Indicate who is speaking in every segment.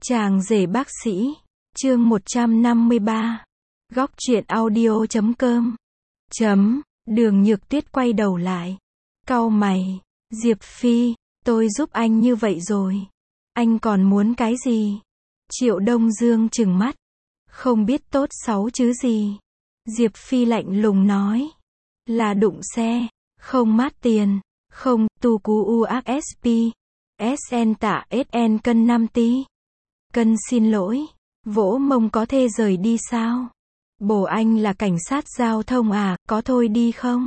Speaker 1: Chàng rể bác sĩ, chương 153. Góc truyện audio.com. Đường Nhược Tuyết quay đầu lại. Cau mày, Diệp Phi, tôi giúp anh như vậy rồi. Anh còn muốn cái gì? Triệu Đông Dương trừng mắt. Không biết tốt xấu chứ gì. Diệp Phi lạnh lùng nói. Là đụng xe, không mát tiền, không, tu cú UASP, SN tạ SN cân 5 tí. Cân xin lỗi, vỗ mông có thể rời đi sao? Bố anh là cảnh sát giao thông à, có thôi đi không?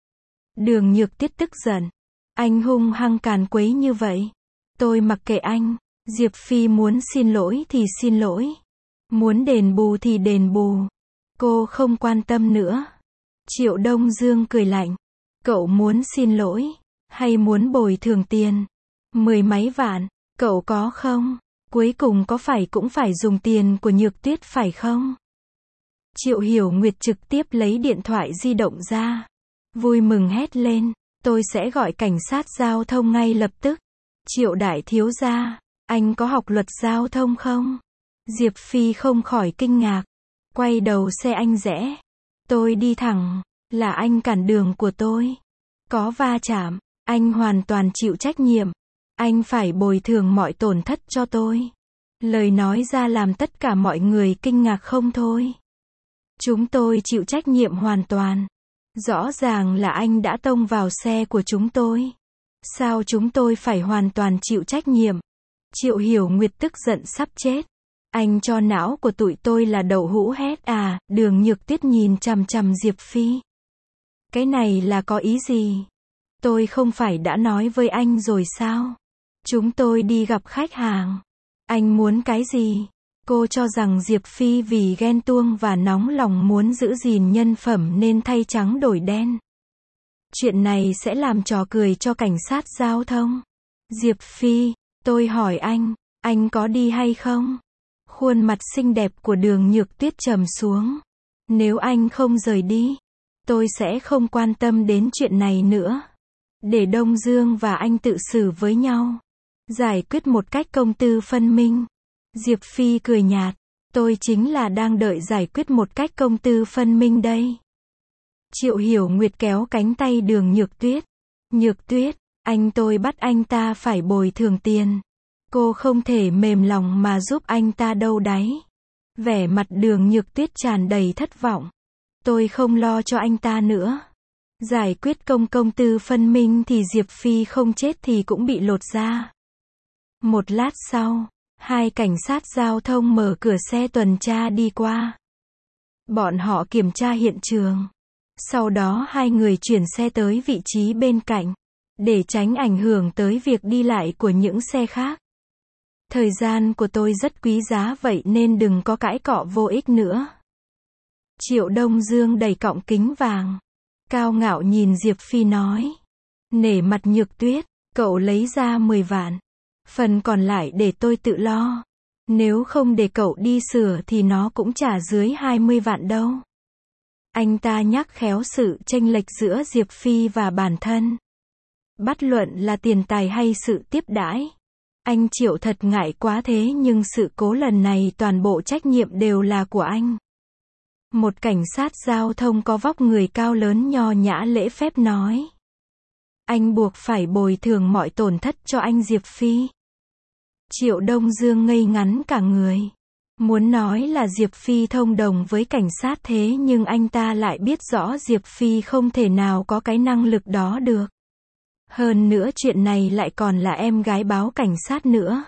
Speaker 1: Đường Nhược Tuyết tức giận. Anh hung hăng càn quấy như vậy. Tôi mặc kệ anh. Diệp Phi muốn xin lỗi thì xin lỗi. Muốn đền bù thì đền bù. Cô không quan tâm nữa. Triệu Đông Dương cười lạnh. Cậu muốn xin lỗi, hay muốn bồi thường tiền? 10 mấy vạn, cậu có không? Cuối cùng có phải cũng phải dùng tiền của Nhược Tuyết phải không? Triệu Hiểu Nguyệt trực tiếp lấy điện thoại di động ra. Vui mừng hét lên. Tôi sẽ gọi cảnh sát giao thông ngay lập tức. Triệu đại thiếu gia, anh có học luật giao thông không? Diệp Phi không khỏi kinh ngạc. Quay đầu xe anh rẽ. Tôi đi thẳng, là anh cản đường của tôi. Có va chạm, anh hoàn toàn chịu trách nhiệm. Anh phải bồi thường mọi tổn thất cho tôi. Lời nói ra làm tất cả mọi người kinh ngạc không thôi. Chúng tôi chịu trách nhiệm hoàn toàn. Rõ ràng là anh đã tông vào xe của chúng tôi. Sao chúng tôi phải hoàn toàn chịu trách nhiệm? Triệu Hiểu Nguyệt tức giận sắp chết. Anh cho não của tụi tôi là đậu hũ hết à? Đường Nhược Tuyết nhìn chằm chằm Diệp Phi. Cái này là có ý gì? Tôi không phải đã nói với anh rồi sao? Chúng tôi đi gặp khách hàng. Anh muốn cái gì? Cô cho rằng Diệp Phi vì ghen tuông và nóng lòng muốn giữ gìn nhân phẩm nên thay trắng đổi đen. Chuyện này sẽ làm trò cười cho cảnh sát giao thông. Diệp Phi, tôi hỏi anh có đi hay không? Khuôn mặt xinh đẹp của Đường Nhược Tuyết trầm xuống. Nếu anh không rời đi, tôi sẽ không quan tâm đến chuyện này nữa. Để Đông Dương và anh tự xử với nhau. Giải quyết một cách công tư phân minh. Diệp Phi cười nhạt. Tôi chính là đang đợi giải quyết một cách công tư phân minh đây. Triệu Hiểu Nguyệt kéo cánh tay Đường Nhược Tuyết. Nhược Tuyết, tôi bắt anh ta phải bồi thường tiền. Cô không thể mềm lòng mà giúp anh ta đâu đấy. Vẻ mặt Đường Nhược Tuyết tràn đầy thất vọng. Tôi không lo cho anh ta nữa. Giải quyết công tư phân minh thì Diệp Phi không chết thì cũng bị lột da. Một lát sau, hai cảnh sát giao thông mở cửa xe tuần tra đi qua. Bọn họ kiểm tra hiện trường. Sau đó hai người chuyển xe tới vị trí bên cạnh, để tránh ảnh hưởng tới việc đi lại của những xe khác. Thời gian của tôi rất quý giá vậy nên đừng có cãi cọ vô ích nữa. Triệu Đông Dương đẩy cọng kính vàng. Cao ngạo nhìn Diệp Phi nói. Nể mặt Nhược Tuyết, cậu lấy ra 10 vạn. Phần còn lại để tôi tự lo. Nếu không để cậu đi sửa thì nó cũng trả dưới 20 vạn đâu. Anh ta nhắc khéo sự chênh lệch giữa Diệp Phi và bản thân. Bất luận là tiền tài hay sự tiếp đãi. Anh Triệu thật ngại quá thế nhưng sự cố lần này toàn bộ trách nhiệm đều là của anh. Một cảnh sát giao thông có vóc người cao lớn nho nhã lễ phép nói. Anh buộc phải bồi thường mọi tổn thất cho anh Diệp Phi. Triệu Đông Dương ngây ngắn cả người. Muốn nói là Diệp Phi thông đồng với cảnh sát thế nhưng anh ta lại biết rõ Diệp Phi không thể nào có cái năng lực đó được. Hơn nữa chuyện này lại còn là em gái báo cảnh sát nữa.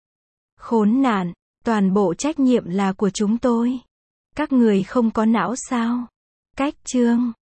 Speaker 1: Khốn nạn, toàn bộ trách nhiệm là của chúng tôi. Các người không có não sao? Cách chương